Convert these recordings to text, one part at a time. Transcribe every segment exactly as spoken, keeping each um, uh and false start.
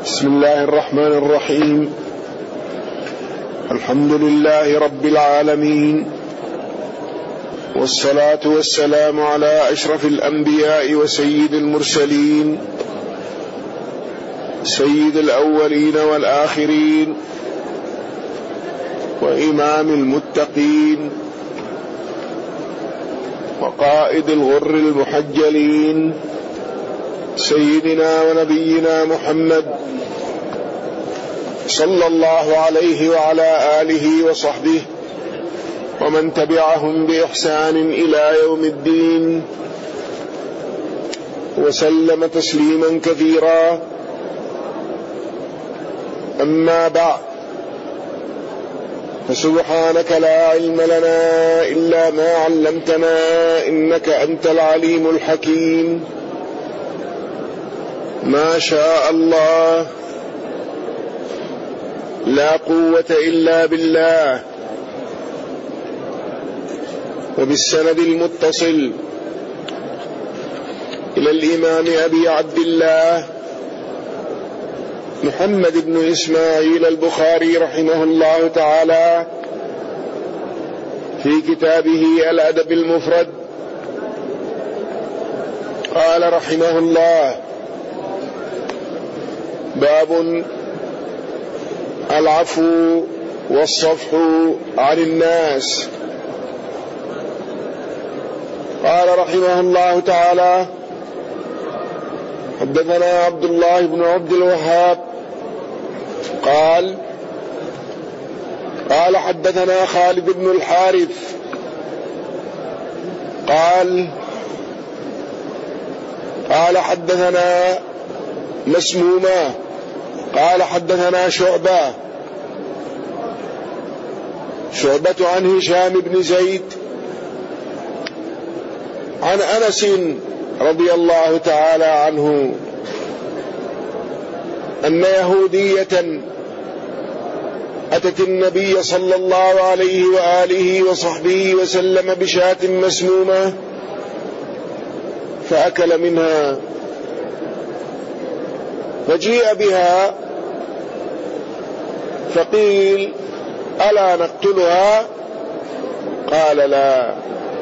بسم الله الرحمن الرحيم. الحمد لله رب العالمين، والصلاة والسلام على أشرف الأنبياء وسيد المرسلين، سيد الأولين والآخرين، وإمام المتقين، وقائد الغر المحجلين، سيدنا ونبينا محمد صلى الله عليه وعلى آله وصحبه ومن تبعهم بإحسان إلى يوم الدين، وسلم تسليما كثيرا. أما بعد، فسبحانك لا علم لنا إلا ما علمتنا إنك أنت العليم الحكيم. ما شاء الله، لا قوة إلا بالله. وبالسند المتصل إلى الإمام أبي عبد الله محمد بن إسماعيل البخاري رحمه الله تعالى في كتابه الأدب المفرد، قال رحمه الله: باب العفو والصفح عن الناس. قال رحمه الله تعالى: حدثنا عبد الله بن عبد الوهاب قال قال حدثنا خالد بن الحارث قال قال حدثنا مسمومة قال حدثنا شعبة شعبة عن هشام بن زيد عن أنس رضي الله تعالى عنه أن يهودية أتت النبي صلى الله عليه وآله وصحبه وسلم بشاة مسمومة فأكل منها، فجيء بها فقيل: ألا نقتلها؟ قال: لا.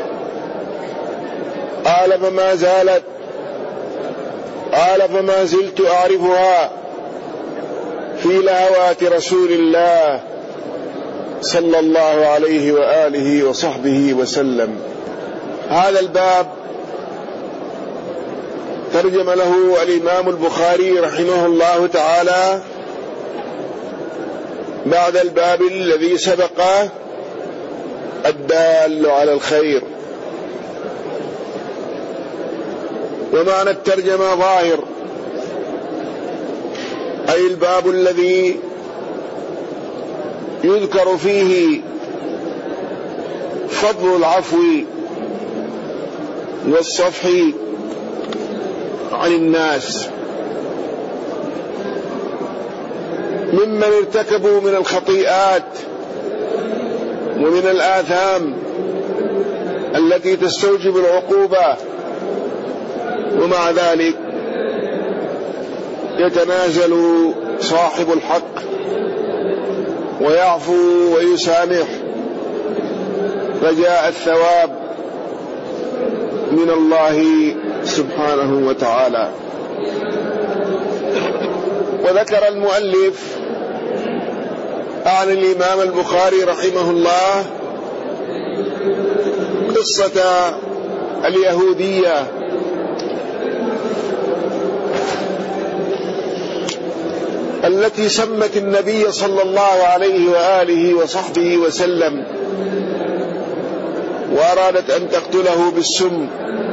قال: فما زالت؟ قال: فما زلت أعرفها في لهوات رسول الله صلى الله عليه وآله وصحبه وسلم. هذا الباب ترجم له الإمام البخاري رحمه الله تعالى بعد الباب الذي سبقه، الدال على الخير. ومعنى الترجمة ظاهر، أي الباب الذي يذكر فيه فضل العفو والصفح عن الناس ممن ارتكبوا من الخطيئات ومن الآثام التي تستوجب العقوبة، ومع ذلك يتنازل صاحب الحق ويعفو ويسامح رجاء الثواب من الله سبحانه وتعالى. وذكر المؤلف عن الإمام البخاري رحمه الله قصة اليهودية التي سمت النبي صلى الله عليه وآله وصحبه وسلم وأرادت أن تقتله بالسم.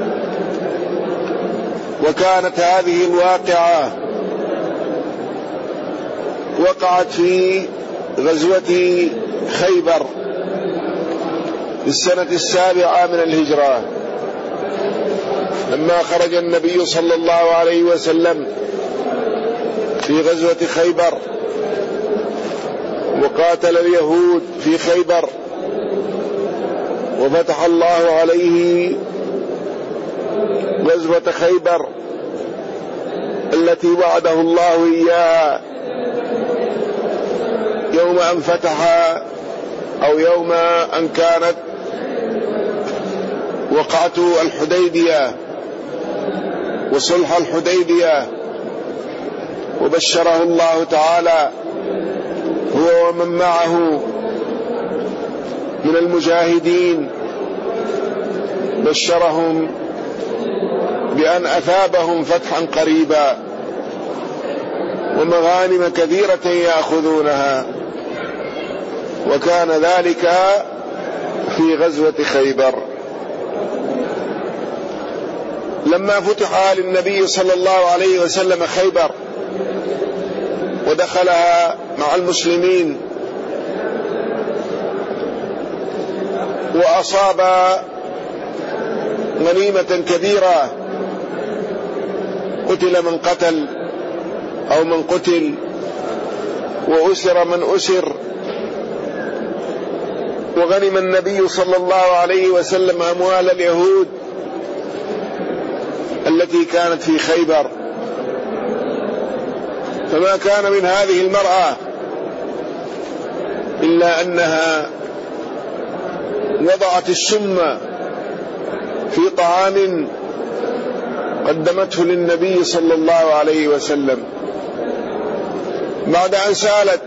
وكانت هذه الواقعة وقعت في غزوة خيبر في السنة السابعة من الهجرة، لما خرج النبي صلى الله عليه وسلم في غزوة خيبر وقاتل اليهود في خيبر، وفتح الله عليه غزوة خيبر التي وعده الله إياها يوم أن فتح أو يوم أن كانت وقعة الحديبية وصلح الحديبية، وبشره الله تعالى هو ومن معه من المجاهدين، بشرهم بأن أثابهم فتحا قريبا ومغانم كثيرة يأخذونها، وكان ذلك في غزوة خيبر. لما فتح للنبي صلى الله عليه وسلم خيبر ودخلها مع المسلمين وأصاب غنيمة كثيرة، قتل من قتل أو من قتل، وأسر من أسر، وغنم النبي صلى الله عليه وسلم أموال اليهود التي كانت في خيبر. فما كان من هذه المرأة إلا أنها وضعت السم في طعام قدمته للنبي صلى الله عليه وسلم بعد أن سألت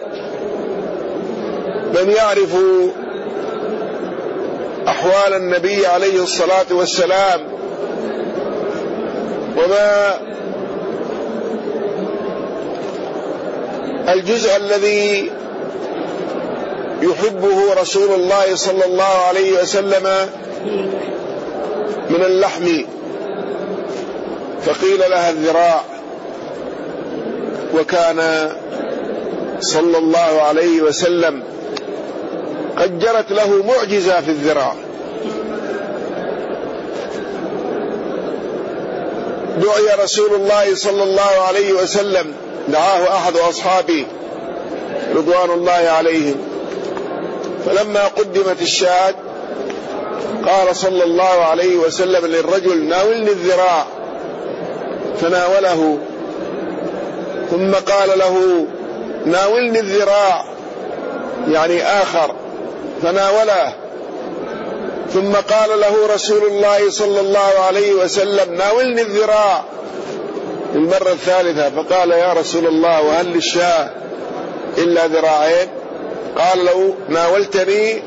من يعرف أحوال النبي عليه الصلاة والسلام وما الجزء الذي يحبه رسول الله صلى الله عليه وسلم من اللحم، فقيل لها الذراع، وكان صلى الله عليه وسلم قد جرت له معجزة في الذراع. دعي رسول الله صلى الله عليه وسلم، دعاه أحد أصحابه رضوان الله عليهم، فلما قدمت الشاة قال صلى الله عليه وسلم للرجل ناولني الذراع، فناوله، ثم قال له ناولني الذراع يعني آخر، فناوله، ثم قال له رسول الله صلى الله عليه وسلم ناولني الذراع المرة الثالثة، فقال يا رسول الله وهل للشاة إلا ذراعين؟ قال له ناولتني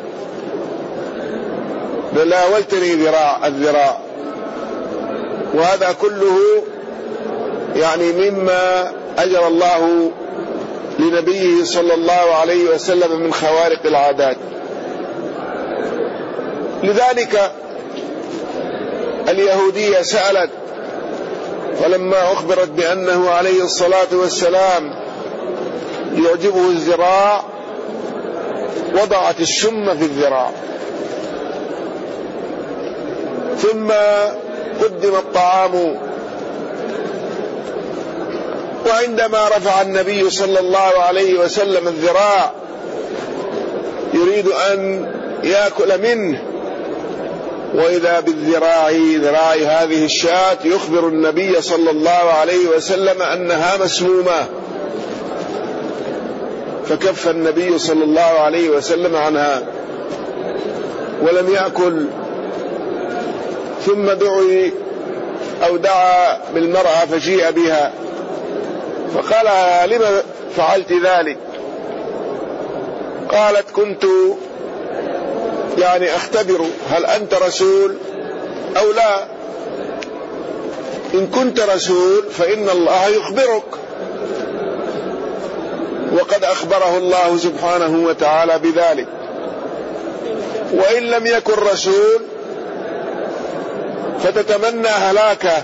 ناولتني ذراع الذراع. وهذا كله يعني مما أجر الله لنبيه صلى الله عليه وسلم من خوارق العادات. لذلك اليهودية سألت، فلما أخبرت بأنه عليه الصلاة والسلام يعجبه الذراع وضعت السم في الذراع، ثم قدم الطعام. وعندما رفع النبي صلى الله عليه وسلم الذراع يريد أن يأكل منه، وإذا بالذراع ذراع هذه الشاة يخبر النبي صلى الله عليه وسلم أنها مسمومة، فكف النبي صلى الله عليه وسلم عنها ولم يأكل. ثم دعي أو دعا بالمرأة فجيء بها، فقال لما فعلت ذلك؟ قالت كنت يعني أختبر هل أنت رسول أو لا، إن كنت رسول فإن الله يخبرك، وقد أخبره الله سبحانه وتعالى بذلك، وإن لم يكن رسول فتتمنى هلاكه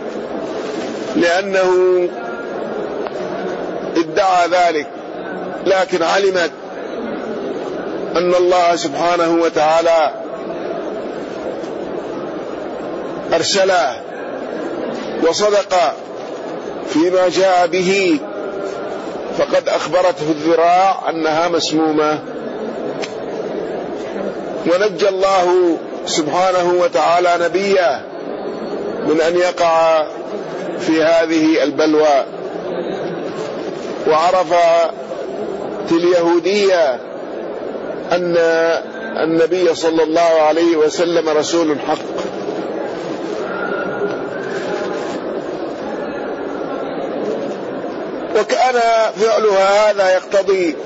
لأنه ادعى ذلك، لكن علمت أن الله سبحانه وتعالى أرسله وصدق فيما جاء به، فقد أخبرته الذراع أنها مسمومة. ونجى الله سبحانه وتعالى نبيه من أن يقع في هذه البلوى. وعرفت اليهودية أن النبي صلى الله عليه وسلم رسول حق. وكان فعلها هذا يقتضي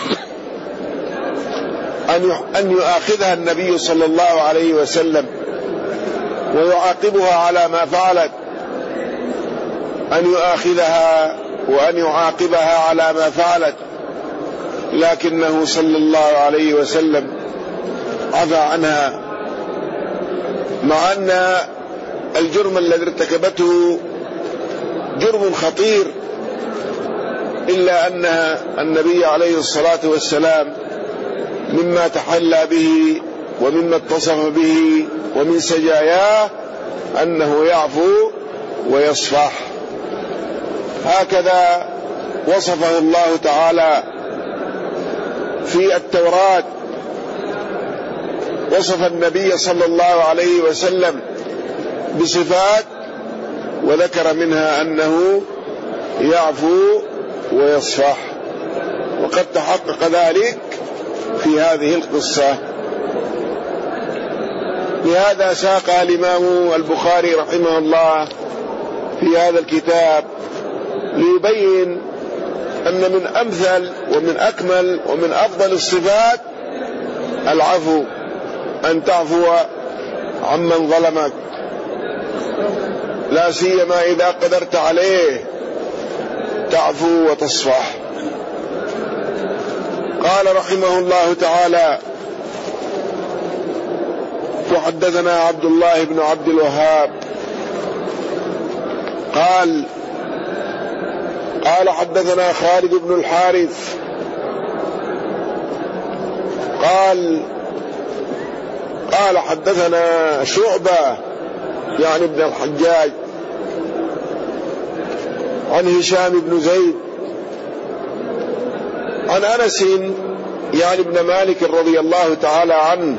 أن يؤاخذها النبي صلى الله عليه وسلم ويعاقبها على ما فعلت، أن يؤاخذها وأن يعاقبها على ما فعلت، لكنه صلى الله عليه وسلم عفى عنها، مع أن الجرم الذي ارتكبته جرم خطير، إلا أن النبي عليه الصلاة والسلام مما تحلى به ومما اتصف به ومن سجاياه أنه يعفو ويصفح. هكذا وصفه الله تعالى في التوراة، وصف النبي صلى الله عليه وسلم بصفات وذكر منها أنه يعفو ويصفح، وقد تحقق ذلك في هذه القصة. لهذا ساق الإمام البخاري رحمه الله في هذا الكتاب ليبين أن من أمثل ومن أكمل ومن أفضل الصفات العفو، أن تعفو عمن ظلمك، لا سيما إذا قدرت عليه، تعفو وتصفح. قال رحمه الله تعالى: وحدثنا عبد الله بن عبد الوهاب قال قال حدثنا خالد بن الحارث قال قال حدثنا شعبة يعني ابن الحجاج عن هشام بن زيد عن أنس يعني ابن مالك رضي الله تعالى عنه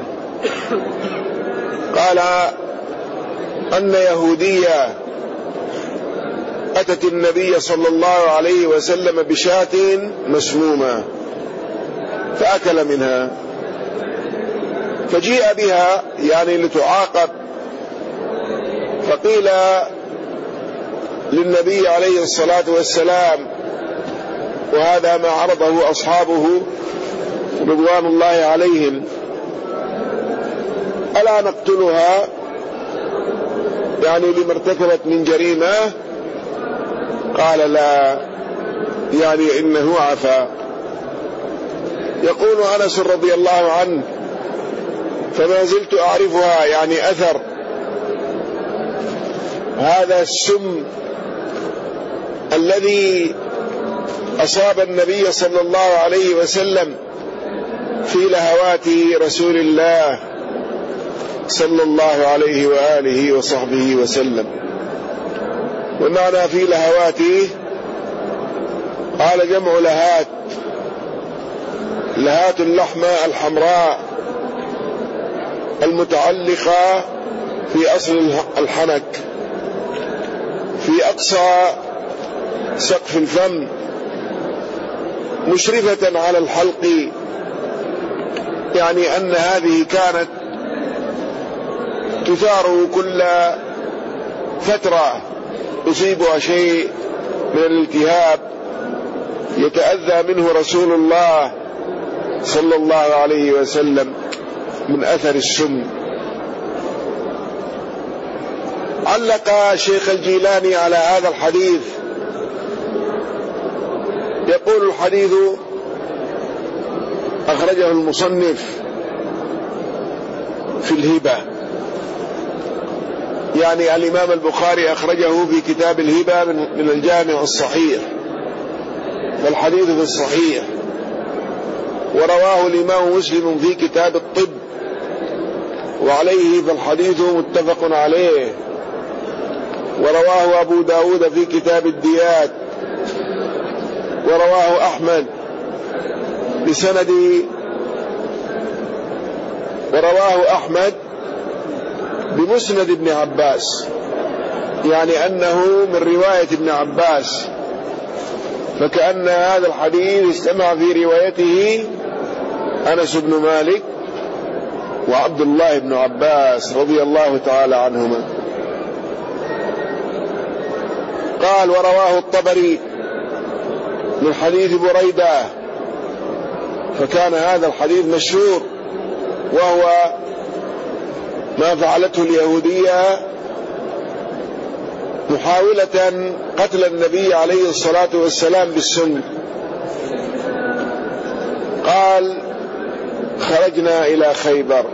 قال أن يهودية أتت النبي صلى الله عليه وسلم بشاة مسمومة فأكل منها، فجيء بها يعني لتعاقب، فقيل للنبي عليه الصلاة والسلام، وهذا ما عرضه أصحابه رضوان الله عليهم: ألا نقتلها يعني لما ارتكبت من جريمة؟ قال: لا، يعني إنه عفا. يقول أنس رضي الله عنه: فما زلت أعرفها يعني أثر هذا السم الذي أصاب النبي صلى الله عليه وسلم في لهوات رسول الله صلى الله عليه وآله وصحبه وسلم. ومعنى في لهواته قال جمع لهات، لهات اللحمة الحمراء المتعلقة في أصل الحنك في أقصى سقف الفم مشرفة على الحلق، يعني أن هذه كانت تثار كل فترة يصيبها شيء من الالتهاب يتأذى منه رسول الله صلى الله عليه وسلم من أثر السم. علق شيخ الجيلاني على هذا الحديث، يقول: الحديث أخرجه المصنف في الهبة، يعني الإمام البخاري أخرجه في كتاب الهبة من الجامع الصحيح، فالحديث في الصحيح. ورواه الإمام مسلم في كتاب الطب وعليه فالحديث متفق عليه. ورواه أبو داود في كتاب الديات. ورواه أحمد بسند ورواه أحمد بمسند ابن عباس، يعني أنه من رواية ابن عباس فكأن هذا الحديث استمع في روايته أنس بن مالك وعبد الله بن عباس رضي الله تعالى عنهما. قال: ورواه الطبري من حديث بريدة، فكان هذا الحديث مشهور، وهو ما فعلته اليهودية محاولة قتل النبي عليه الصلاة والسلام بالسم. قال: خرجنا إلى خيبر.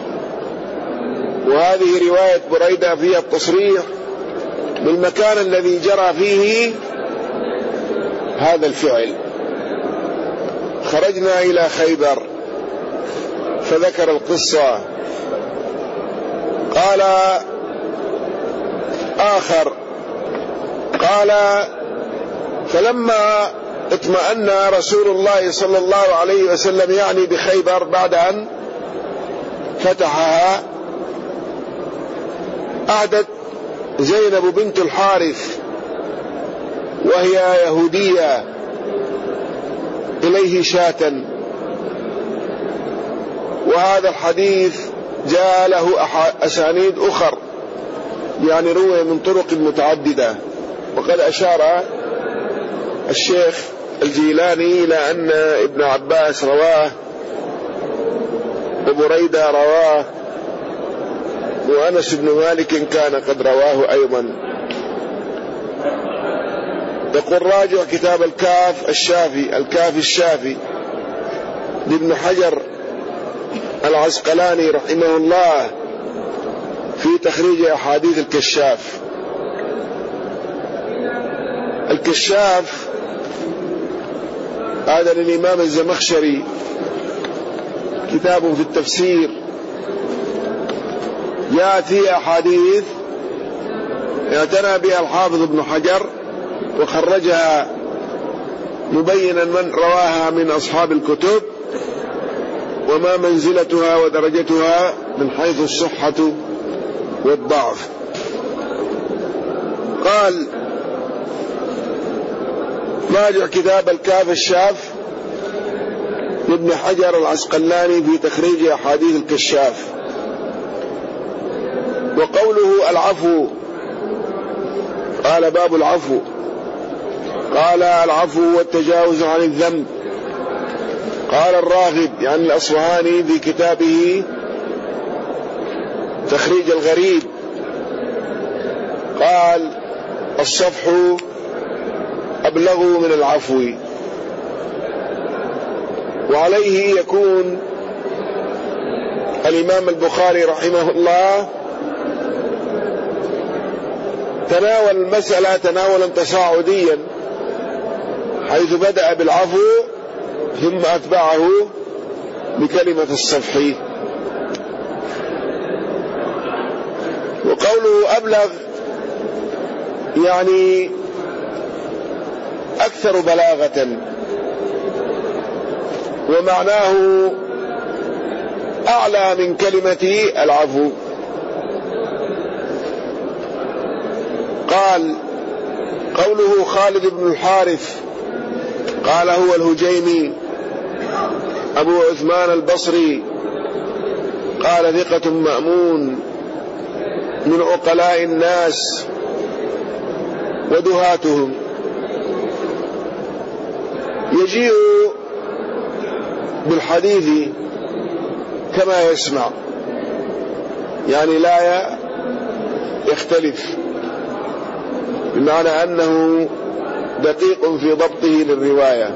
وهذه رواية بريدة فيها التصريح بالمكان الذي جرى فيه هذا الفعل. خرجنا إلى خيبر، فذكر القصة. قال آخر: قال: فلما اطمأن رسول الله صلى الله عليه وسلم يعني بخيبر بعد أن فتحها، أهدت زينب بنت الحارث وهي يهودية إليه شاة. وهذا الحديث جاء له أسانيد أخر، يعني روي من طرق متعددة. وقد أشار الشيخ الجيلاني إلى أن ابن عباس رواه، وبريدة رواه، وأنس بن مالك كان قد رواه أيضا. يقول: راجع كتاب الكاف الشافي الكاف الشافي لابن حجر العسقلاني رحمه الله في تخريج أحاديث الكشاف. الكشاف هذا للإمام الزمخشري، كتاب في التفسير، جاءت فيه أحاديث اعتنى بها الحافظ ابن حجر وخرجها مبينا من رواها من أصحاب الكتب وما منزلتها ودرجتها من حيث الصحة والضعف. قال: راجع كتاب الكاف الشاف لابن حجر العسقلاني في تخريج أحاديث الكشاف. وقوله العفو، قال: باب العفو. قال: العفو والتجاوز عن الذنب. قال الراغب يعني الأصفهاني في كتابه تخريج الغريب، قال: الصفح أبلغ من العفو. وعليه يكون الإمام البخاري رحمه الله تناول المسألة تناولا تصاعديا، حيث بدأ بالعفو ثم أتبعه بكلمة الصفح. وقوله أبلغ يعني أكثر بلاغة، ومعناه أعلى من كلمة العفو. قال: قوله خالد بن الحارث، قال: هو الهجيمي أبو عثمان البصري، قال: ثقة مأمون من عقلاء الناس ودهاتهم. يجيء بالحديث كما يسمع، يعني لا يختلف، بمعنى أنه دقيق في ضبطه للرواية.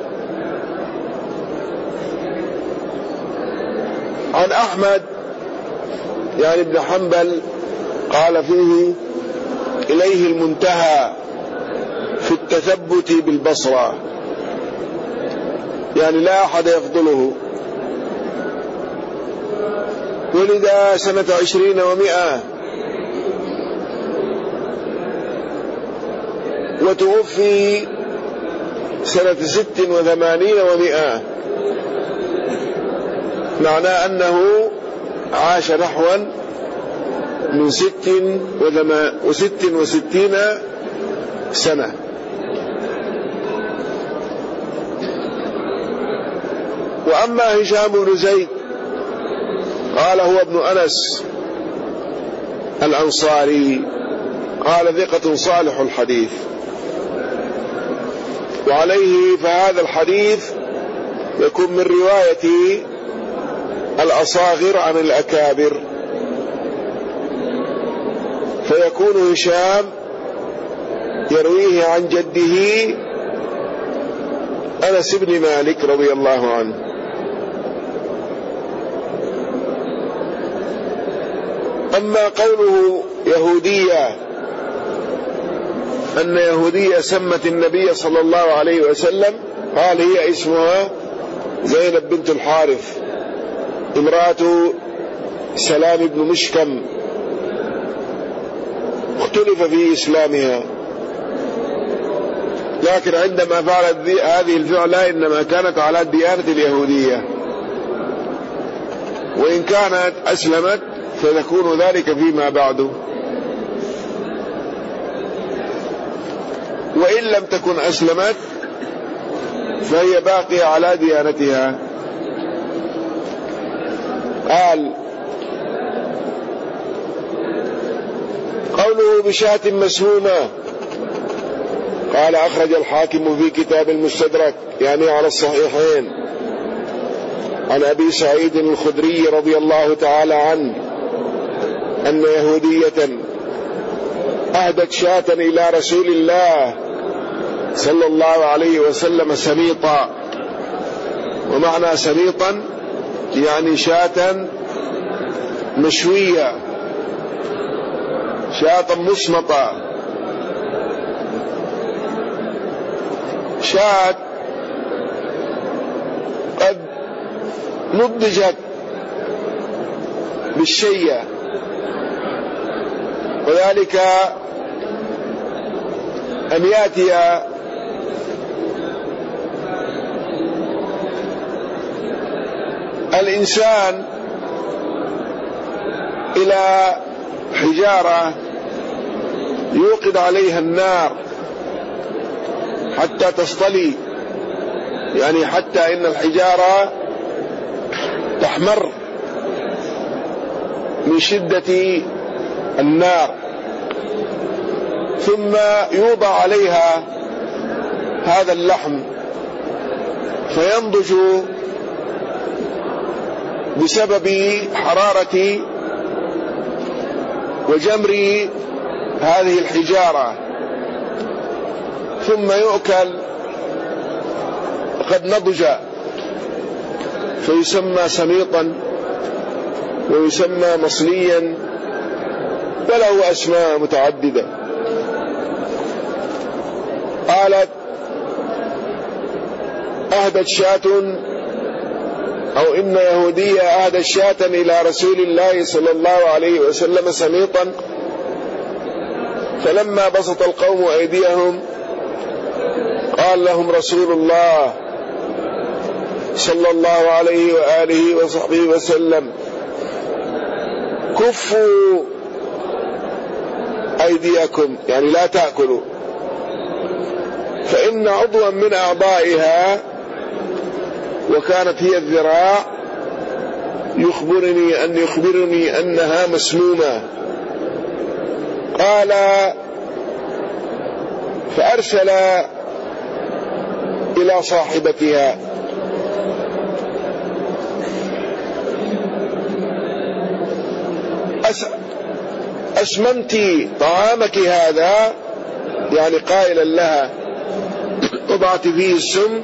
عن أحمد يعني ابن حنبل قال فيه: إليه المنتهى في التثبت بالبصرة، يعني لا أحد يفضله. ولد سنة عشرين ومئة، وتوفي سنة ست وثمانين ومئة، معنى أنه عاش نحوا من ست وست وستين سنة. وأما هشام بن زيد قال هو ابن أنس الأنصاري، قال ثقة صالح الحديث. وعليه فهذا الحديث يكون من رواية الأصاغر عن الأكابر، فيكون هشام يرويه عن جده أنس بن مالك رضي الله عنه. أما قوله يهودية، أن يهودية سمت النبي صلى الله عليه وسلم، قال هي اسمها زينب بنت الحارث امرأة سلام بن مشكم، اختلف في إسلامها، لكن عندما فعلت هذه الفعلة إنما كانت على الديانة اليهودية، وإن كانت أسلمت فيكون ذلك فيما بعد، وإن لم تكن أسلمت فهي باقية على ديانتها. قال قوله بشاة مسمومة، قال أخرج الحاكم في كتاب المستدرك يعني على الصحيحين عن أبي سعيد الخدري رضي الله تعالى عنه أن يهودية أهدت شاة إلى رسول الله صلى الله عليه وسلم سميطا، ومعنى سميطا يعني شاة مشوية، شاة مصمطة، شاة قد نضجت بالشية، وذلك أن يأتي الإنسان إلى حجارة يوقد عليها النار حتى تصطلي، يعني حتى إن الحجارة تحمر من شدة النار، ثم يوضع عليها هذا اللحم فينضج بسبب حرارة وجمر هذه الحجارة، ثم يؤكل قد نضج فيسمى سميطا ويسمى مصليا، وله أسماء متعددة. قالت أهدت شاة أو إن يهودية أهدت شاة إلى رسول الله صلى الله عليه وسلم سميطا، فلما بسط القوم أيديهم قال لهم رسول الله صلى الله عليه وآله وصحبه وسلم كفوا أيديكم، يعني لا تأكلوا، فإن عضوا من أعضائها وكانت هي الذراع يخبرني أن يخبرني أنها مسمومة. قال فأرسل إلى صاحبتها أسممت طعامك هذا، يعني قائلا لها وضعت فيه السم؟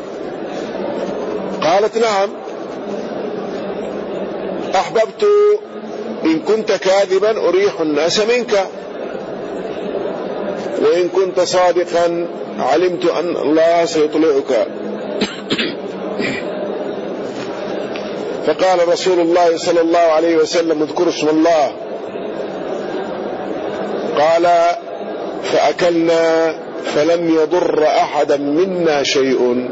قالت نعم. أحببت إن كنت كاذبا أريح الناس منك، وإن كنت صادقا علمت أن الله سيطلعك. فقال رسول الله صلى الله عليه وسلم اذكر اسم الله. قال فأكلنا فلم يضر أحدا منا شيء.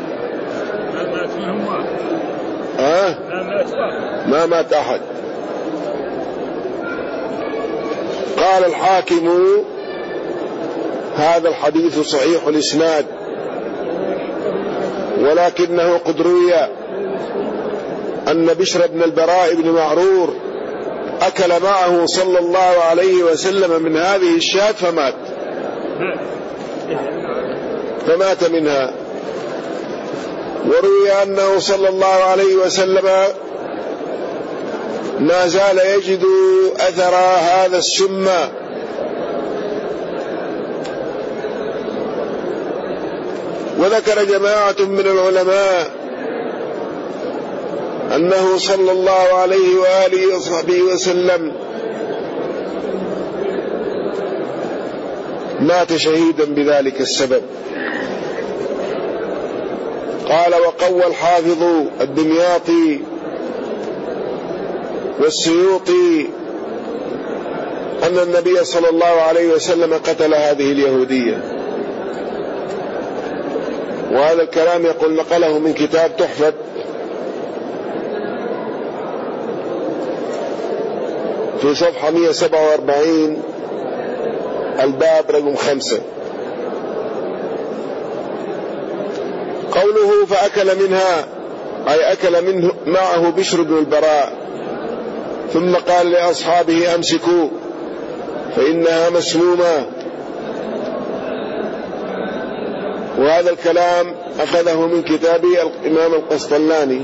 أه؟ ما مات أحد. قال الحاكم هذا الحديث صحيح الإسناد، ولكنه قد روي أن بشر بن البراء بن معرور أكل معه صلى الله عليه وسلم من هذه الشاة فمات فمات منها. وروي أنه صلى الله عليه وسلم ما زال يجد أثر هذا السم. وذكر جماعة من العلماء أنه صلى الله عليه وآله وصحبه وسلم مات شهيدا بذلك السبب. قال: وقوى الحافظ الدمياطي والسيوطي أن النبي صلى الله عليه وسلم قتل هذه اليهودية. وهذا الكلام يقول نقله من كتاب تحفة في صفحة مئة وسبعة وأربعين الباب رقم خمسة. قوله فأكل منها أي أكل منه معه بشر بن البراء، ثم قال لأصحابه أمسكوا فإنها مسمومة. وهذا الكلام أخذه من كتاب الإمام القسطلاني.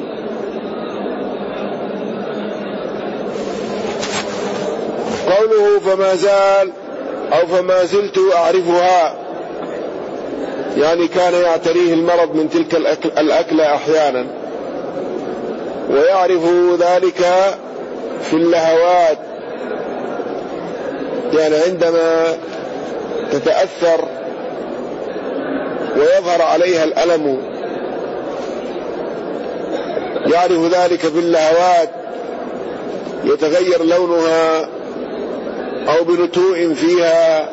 قوله فما زال أو فما زلت أعرفها، يعني كان يعتريه المرض من تلك الأكلة أحيانا، ويعرف ذلك في اللهوات، يعني عندما تتأثر ويظهر عليها الألم يعرف ذلك في اللهوات، يتغير لونها أو بنتوء فيها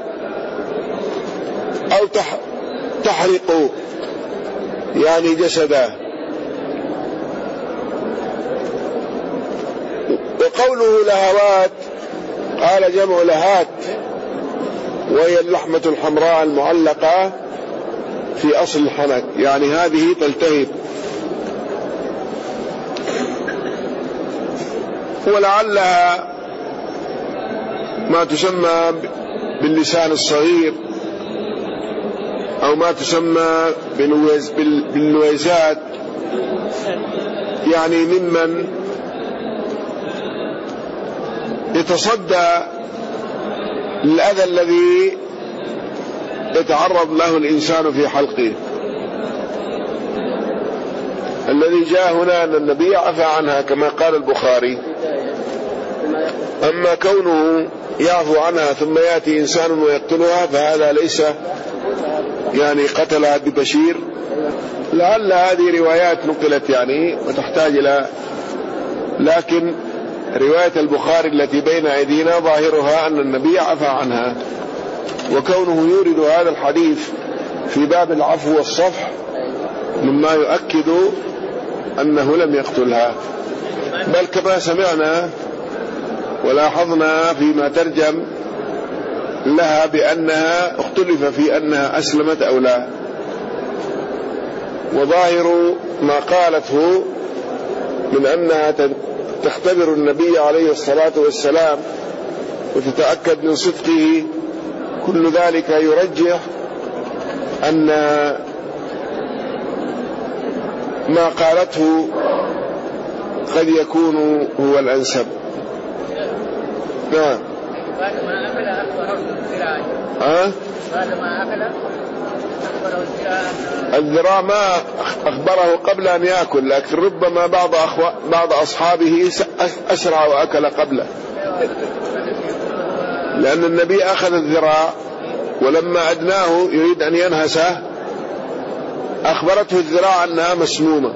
أو تحرق يعني جسده. وقوله لهوات قال جمع لهات، وهي اللحمة الحمراء المعلقة في أصل الحنك، يعني هذه تلتهب. ولعلها ما تسمى باللسان الصغير أو ما تسمى باللويزات، يعني ممن يتصدى للأذى الذي يتعرض له الإنسان في حلقه. الذي جاء هنا أن النبي عفى عنها كما قال البخاري، أما كونه يعفو عنها ثم يأتي إنسان ويقتلها فهذا ليس يعني قتلها ببشير. لعل هذه روايات نقلت يعني وتحتاج إلى، لكن رواية البخاري التي بين أيدينا ظاهرها أن النبي عفى عنها، وكونه يورد هذا الحديث في باب العفو والصفح مما يؤكد أنه لم يقتلها، بل كما سمعنا ولاحظنا فيما ترجم لها بأنها اختلف في أنها أسلمت أو لا. وظاهر ما قالته من أنها تختبر النبي عليه الصلاة والسلام وتتأكد من صدقه، كل ذلك يرجح أن ما قالته قد يكون هو الأنسب. نعم. بعد ما أكل أخبره الذراع. ها؟ بعد ما أكل أخبره الذراع. الذراع ما أخبره قبل أن يأكل، لكن ربما بعض أخو... بعض أصحابه أسرع وأكل قبله، لأن النبي أخذ الذراع ولما أدناه يريد أن ينهسه أخبرته الذراع أنها مسمومة.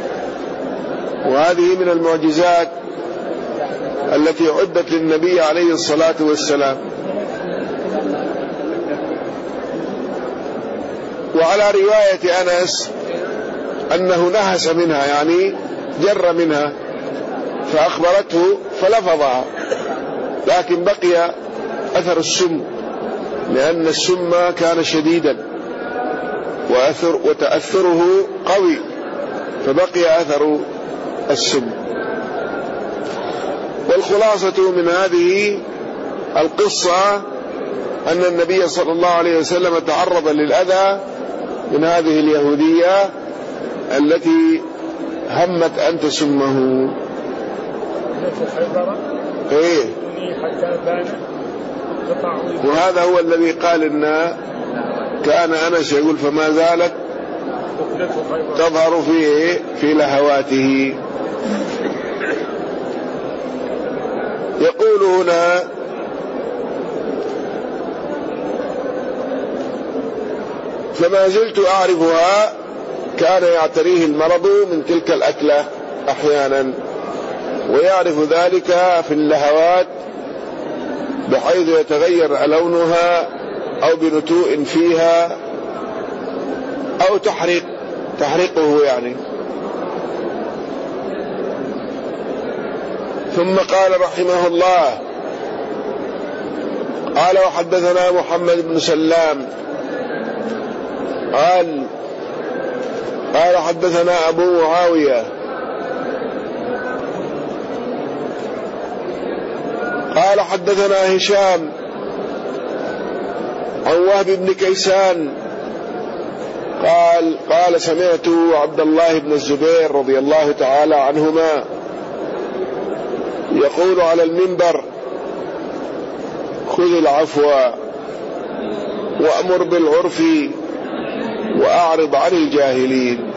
وهذه من المعجزات التي عدت للنبي عليه الصلاة والسلام. وعلى رواية أنس أنه نهس منها، يعني جر منها فأخبرته فلفظها، لكن بقي أثر السم، لأن السم كان شديدا وأثر وتأثره قوي، فبقي أثر السم. والخلاصة من هذه القصة أن النبي صلى الله عليه وسلم تعرض للأذى من هذه اليهودية التي همت أن تسمه. إيه؟ وهذا هو الذي قال إن كان أنس يقول فما زالت تظهر فيه في لهواته. يقول هنا فما زلت أعرفها، كان يعتريه المرض من تلك الأكلة أحيانا، ويعرف ذلك في اللهوات بحيث يتغير لونها أو بنتوء فيها أو تحرق تحرقه يعني. ثم قال رحمه الله قال وحدثنا محمد بن سلام قال قال حدثنا أبو معاوية قال حدثنا هشام عن وهب بن كيسان قال قال سمعت عبد الله بن الزبير رضي الله تعالى عنهما يقول على المنبر خذ العفو وأمر بالعرف وأعرض عن الجاهلين.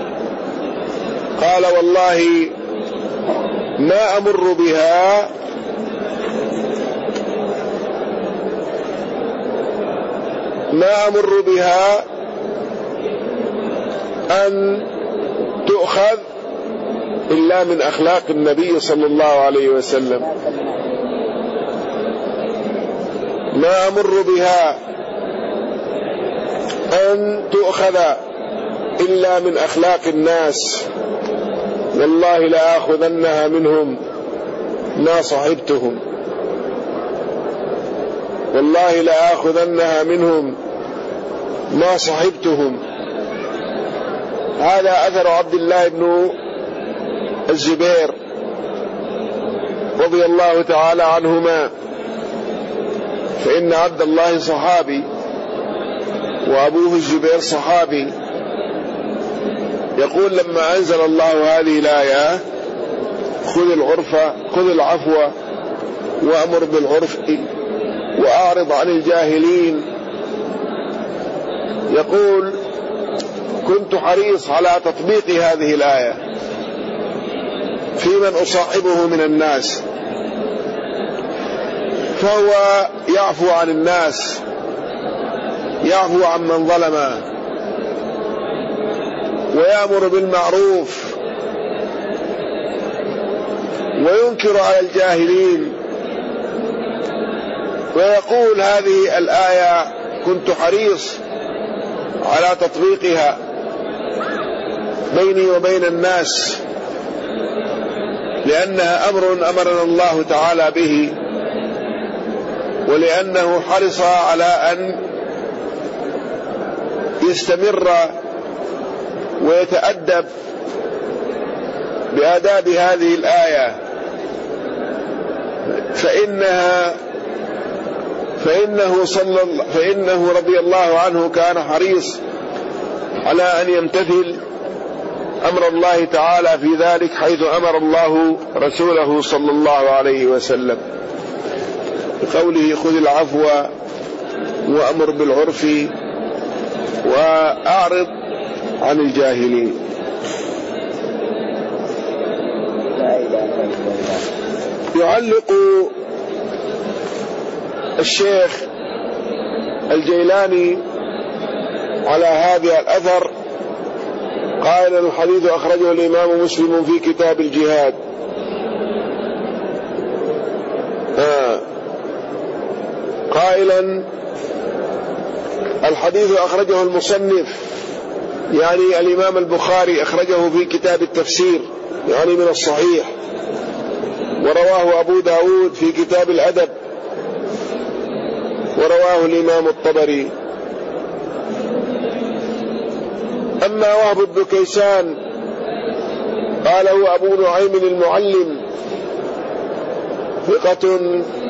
قال والله ما أمر بها ما أمر بها أن تؤخذ إلا من أخلاق النبي صلى الله عليه وسلم، ما أمر بها أن تؤخذ إلا من أخلاق الناس، والله لآخذنها منهم ما صحبتهم، والله لآخذنها منهم ما صحبتهم. هذا أثر عبد الله بن الزبير رضي الله تعالى عنهما، فإن عبد الله صحابي وأبوه الزبير صحابي. يقول لما أنزل الله هذه الآية خذ العرف خذ العفو وأمر بالعرف وأعرض عن الجاهلين، يقول كنت حريص على تطبيق هذه الآية في من أصاحبه من الناس، فهو يعفو عن الناس، يعفو عن من ظلمه، ويأمر بالمعروف وينكر على الجاهلين. ويقول هذه الآية كنت حريص على تطبيقها بيني وبين الناس، لأنها أمر أمرنا الله تعالى به، ولأنه حرص على أن يستمر ويتأدب بآداب هذه الآية، فإنها فإنه صلى فإنه رضي الله عنه كان حريص على أن يمتثل أمر الله تعالى في ذلك، حيث أمر الله رسوله صلى الله عليه وسلم بقوله خذ العفو وأمر بالعرف وأعرض عن الجاهلين. يعلق الشيخ الجيلاني على هذا الأثر قال الحديث أخرجه الإمام مسلم في كتاب الجهاد. آه. قائلا الحديث أخرجه المصنف يعني الإمام البخاري أخرجه في كتاب التفسير يعني من الصحيح، ورواه أبو داود في كتاب الأدب، ورواه الإمام الطبري. أما وهب بن كيسان قال هو أبو نعيم المعلم ثقة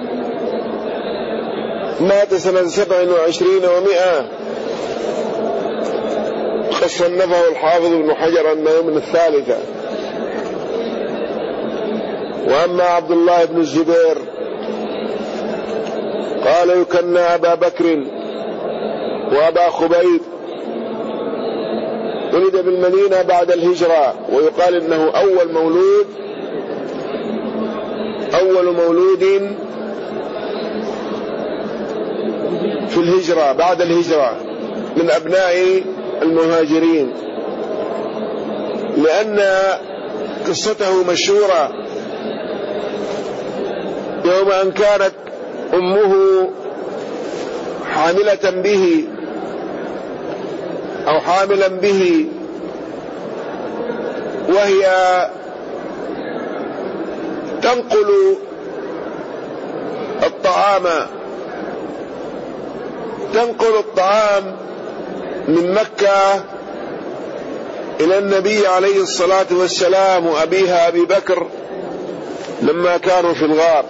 مات سنة سبع وعشرين ومئة، صنفه الحافظ ابن حجر أنه من الثالثة. وأما عبد الله بن الزبير قال يكنى أبا بكر وأبا خبيب، ولد بالمدينة بعد الهجرة، ويقال إنه أول مولود أول مولود في الهجرة بعد الهجرة من أبناء المهاجرين، لأن قصته مشهورة يوم أن كانت أمه حاملة به أو حاملا به، وهي تنقل الطعام تنقل الطعام من مكة إلى النبي عليه الصلاة والسلام وأبيها أبي بكر لما كانوا في الغار،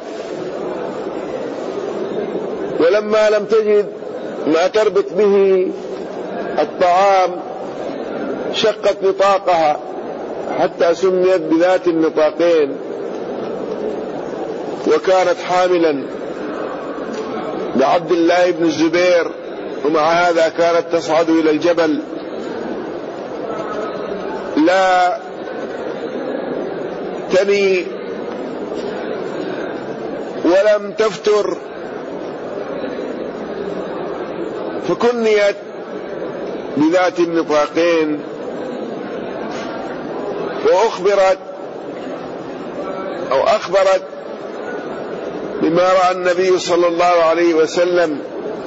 ولما لم تجد ما تربط به الطعام شقت نطاقها حتى سميت بذات النطاقين، وكانت حاملا لعبد الله بن الزبير، ومع هذا كانت تصعد إلى الجبل لا تني ولم تفتر، فكنيت بذات النطاقين، وأخبرت أو أخبرت بما رأى النبي صلى الله عليه وسلم.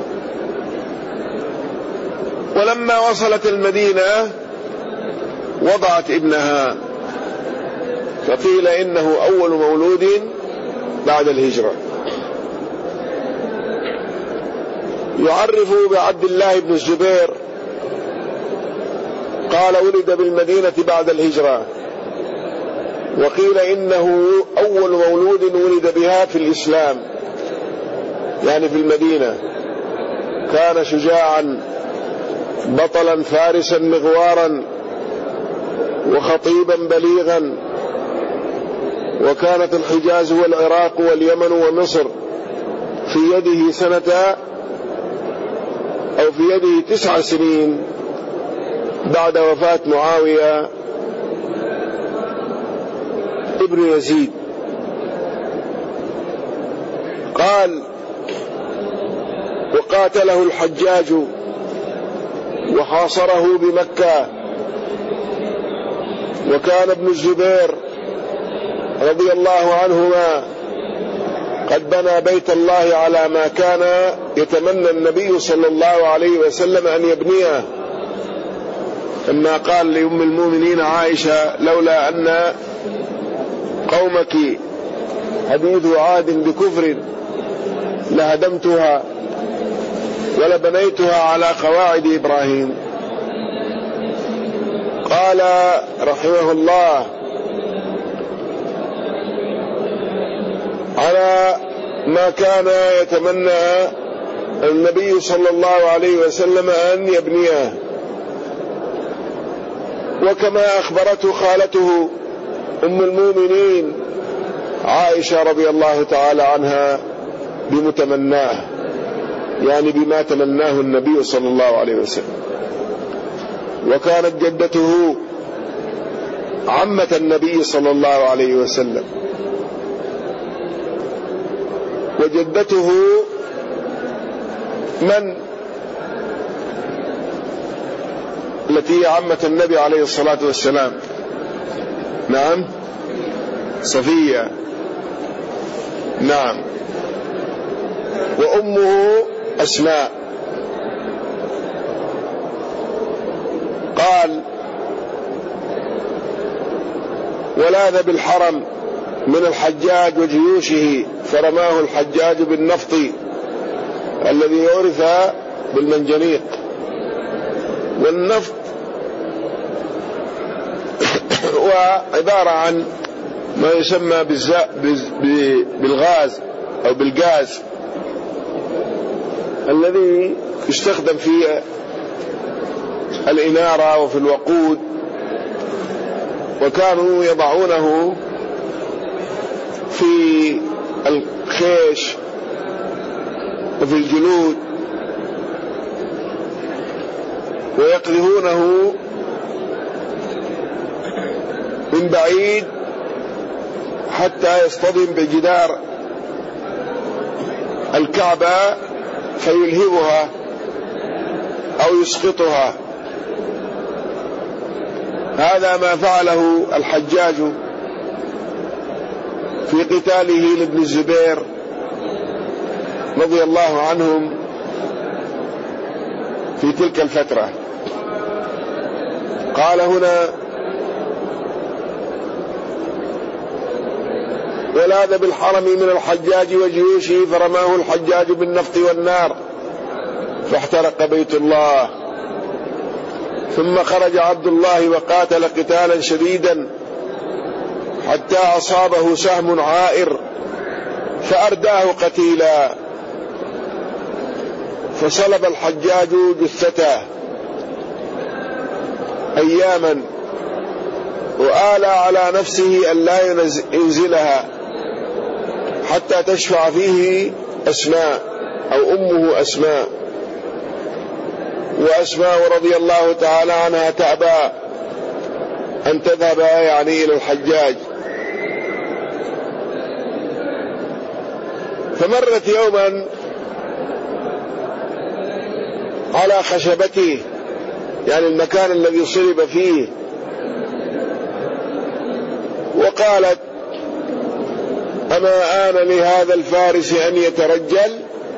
ولما وصلت المدينة وضعت ابنها، فقيل إنه أول مولود بعد الهجرة. يعرف بعبد الله بن الزبير قال ولد بالمدينة بعد الهجرة، وقيل إنه أول مولود ولد بها في الإسلام، يعني في المدينة. كان شجاعا بطلا فارسا مغوارا وخطيبا بليغا، وكانت الحجاز والعراق واليمن ومصر في يده سنة أو في يده تسع سنين بعد وفاة معاوية ابن يزيد. قال وقاتله الحجاج وحاصره بمكة، وكان ابن الزبير رضي الله عنهما قد بنى بيت الله على ما كان يتمنى النبي صلى الله عليه وسلم أن يبنيه، كما قال لأم المؤمنين عائشة لولا أن قومك حديث عاد بكفر لهدمتها ولبنيتها على قواعد إبراهيم. قال رحمه الله على ما كان يتمنى النبي صلى الله عليه وسلم أن يبنيه، وكما أخبرته خالته أم المؤمنين عائشة رضي الله تعالى عنها بمتمناه، يعني بما تمناه النبي صلى الله عليه وسلم. وكانت جدته عمة النبي صلى الله عليه وسلم، وجدته من التي هي عمة النبي عليه الصلاة والسلام؟ نعم صفية، نعم. وأمه أسماء. قال ولاذ بالحرم من الحجاج وجيوشه، فرماه الحجاج بالنفط الذي عرف بالمنجنيق. والنفط هو عبارة عن ما يسمى بالغاز أو بالغاز الذي يستخدم في الإنارة وفي الوقود، وكانوا يضعونه في الخيش وفي الجلود ويقذفونه من بعيد حتى يصطدم بجدار الكعبة فيلهبها أو يسقطها. هذا ما فعله الحجاج في قتاله لابن الزبير رضي الله عنهم في تلك الفترة. قال هنا: ولاذ بالحرم من الحجاج وجيوشه فرماه الحجاج بالنفط والنار فاحترق بيت الله. ثم خرج عبد الله وقاتل قتالا شديدا حتى أصابه سهم عائر فأرداه قتيلا، فصلب الحجاج جثته أياما وآلى على نفسه أن لا ينزلها حتى تشفع فيه أسماء أو أمه أسماء، وأسماء رضي الله تعالى عنها تأبى أن تذهب يعني إلى الحجاج. فمرت يوما على خشبته، يعني المكان الذي صلب فيه، وقالت: أما آن لهذا الفارس أن يترجل؟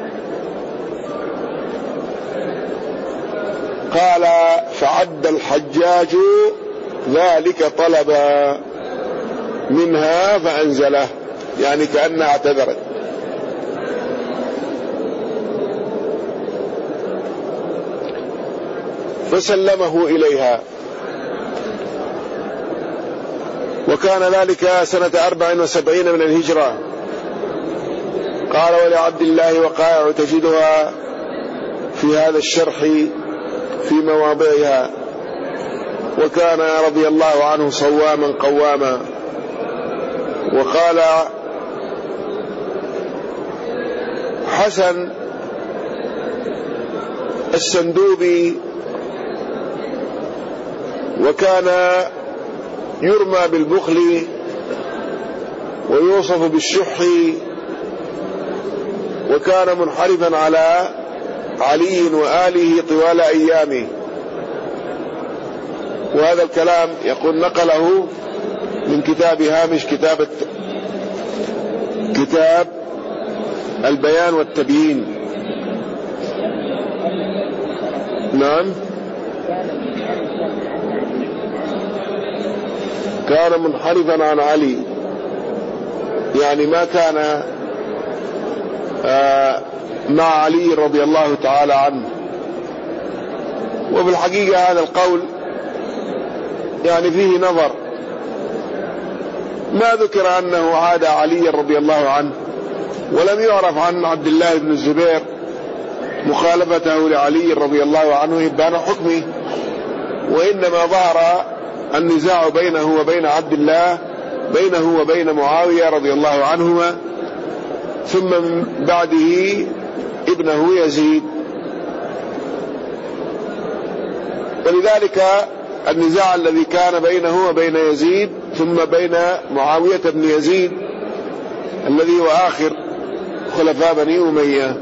قال: فعد الحجاج ذلك طلبا منها فأنزله، يعني كأنها اعتذرت. فسلمه إليها، وكان ذلك سنة أربع وسبعين من الهجرة. قال: ولعبد الله وقائع تجدها في هذا الشرح في مواضعها، وكان رضي الله عنه صواما قواما. وقال حسن السندوبي: وكان يرمى بالبخل ويوصف بالشح، وكان منحرفا على علي وآله طوال أيامه. وهذا الكلام يقول نقله من كتاب هامش كتاب كتاب البيان والتبيين. نعم، كان منحرفا عن علي، يعني ما كان مع علي رضي الله تعالى عنه. وفي الحقيقة هذا القول يعني فيه نظر، ما ذكر أنه عاد علي رضي الله عنه، ولم يعرف عن عبد الله بن الزبير مخالفته لعلي رضي الله عنه إبان حكمه، وإنما ظهر النزاع بينه وبين عبد الله، بينه وبين معاوية رضي الله عنهما، ثم من بعده ابنه يزيد. ولذلك النزاع الذي كان بينه وبين يزيد ثم بين معاوية بن يزيد الذي هو آخر خلفاء بني أمية.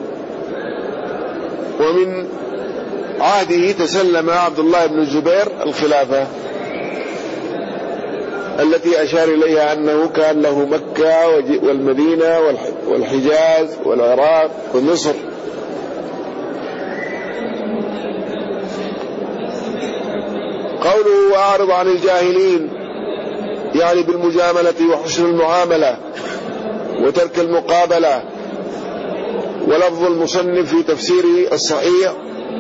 ومن عهده تسلم عبد الله بن الزبير الخلافة التي أشار إليها أنه كان له مكة والمدينة والحجاز والعراق ومصر. قوله وأعرض عن الجاهلين يعني بالمجاملة وحسن المعاملة وترك المقابلة. ولفظ المصنف في تفسيره الصحيح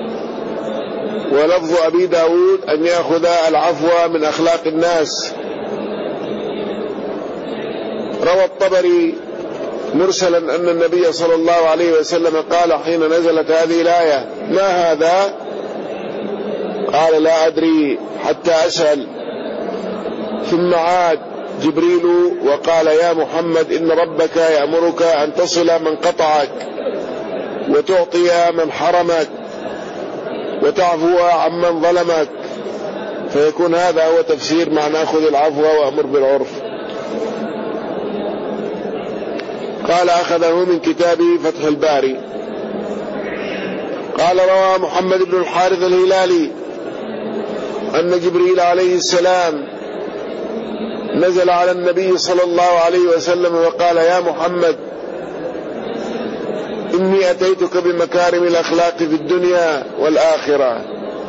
ولفظ أبي داود أن يأخذ العفو من أخلاق الناس. روى الطبري مرسلا أن النبي صلى الله عليه وسلم قال حين نزلت هذه الآية: ما هذا؟ قال: لا أدري حتى أسأل. ثم عاد جبريل وقال: يا محمد إن ربك يأمرك أن تصل من قطعك وتعطي من حرمك وتعفو عمن ظلمك. فيكون هذا هو تفسير معنى خذ العفو وأمر بالعرف. قال: أخذه من كتاب فتح الباري. قال: روى محمد بن الحارث الهلالي أن جبريل عليه السلام نزل على النبي صلى الله عليه وسلم وقال: يا محمد إني أتيتك بمكارم الأخلاق في الدنيا والآخرة.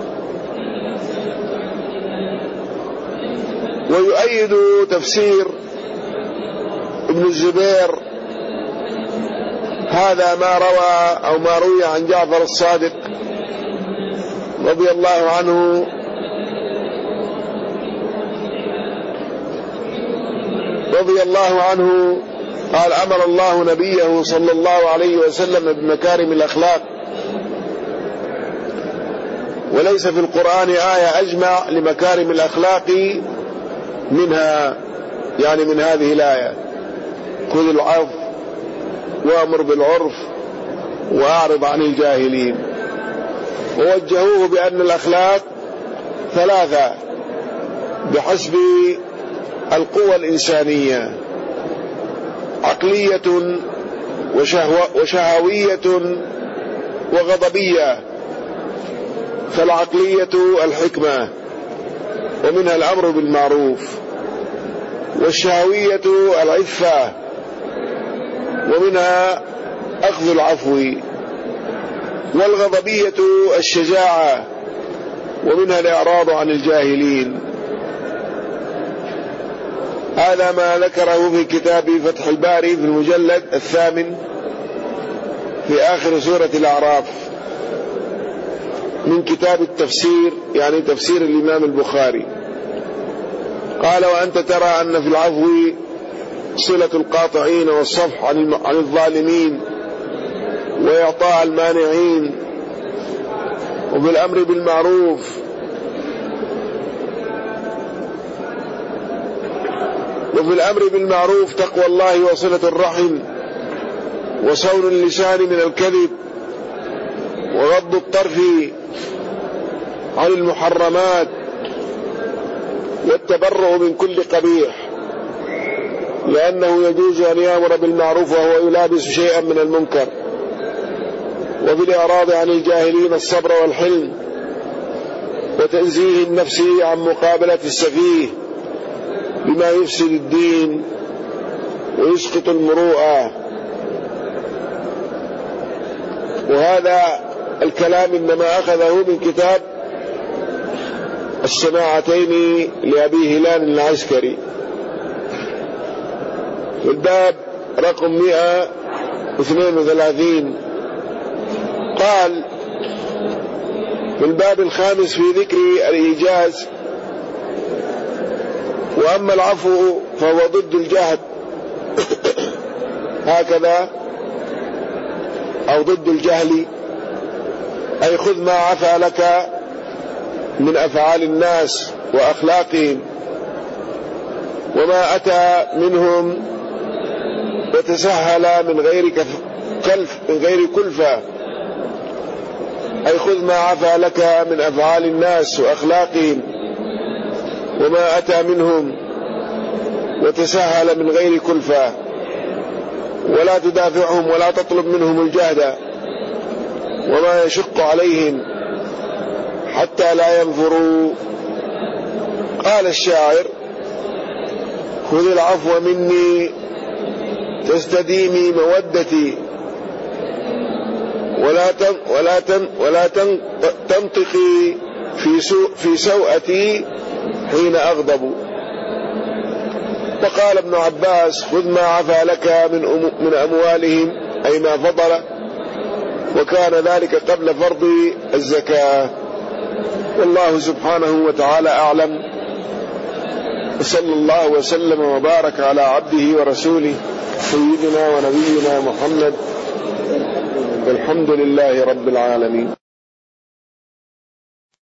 ويؤيد تفسير ابن الزبير هذا ما روى أو ما روي عن جعفر الصادق رضي الله عنه رضي الله عنه قال: أمر الله نبيه صلى الله عليه وسلم بمكارم الأخلاق، وليس في القرآن آية أجمع لمكارم الأخلاق منها، يعني من هذه الآية: خذ العفو وأمر بالعرف وأعرض عن الجاهلين. ووجهوه بأن الأخلاق ثلاثة بحسب القوى الإنسانية: عقلية وشهوية وغضبية. فالعقلية الحكمة ومنها الأمر بالمعروف، والشهوية العفة ومنها أخذ العفو، والغضبية الشجاعة ومنها الإعراض عن الجاهلين. هذا ما ذكره في كتاب فتح الباري في المجلد الثامن في آخر سورة الأعراف من كتاب التفسير، يعني تفسير الإمام البخاري. قال: وأنت ترى أن في العفو صلة القاطعين والصفح عن الظالمين وإعطاء المانعين، وفي الأمر بالمعروف وفي الأمر بالمعروف تقوى الله وصلة الرحم وصون اللسان من الكذب وغض الطرف عن المحرمات والتبرؤ من كل قبيح، لأنه يجوز أن يأمر بالمعروف وهو يلابس شيئا من المنكر. وفي الإعراض عن الجاهلين الصبر والحلم وتنزيه النفس عن مقابلة السفيه بما يفسد الدين ويسقط المروءة. وهذا الكلام إنما أخذه من كتاب الشماعتين لأبي هلال العسكري في الباب رقم مئة واثنين وثلاثين. قال في الباب الخامس في ذكر الإيجاز: وأما العفو فهو ضد الجهد هكذا، أو ضد الجهل، أي خذ ما عفى لك من أفعال الناس وأخلاقهم وما أتى منهم وتسهل من غير كلف من غير كلفة، أي خذ ما عفى لك من أفعال الناس وأخلاقهم وما أتى منهم وتسهل من غير كلفة، ولا تدافعهم ولا تطلب منهم الجهد وما يشق عليهم حتى لا ينفروا. قال الشاعر: خذ العفو مني تستديمي مودتي، ولا تن ولا تن ولا تن تنطقي في سوء في سوءتي حين أغضب. وقال ابن عباس: خذ ما عفى لك من من أموالهم، أي ما فضل، وكان ذلك قبل فرض الزكاة. والله سبحانه وتعالى أعلم. وصلى الله وسلم وبارك على عبده ورسوله سيدنا ونبينا محمد، والحمد لله رب العالمين.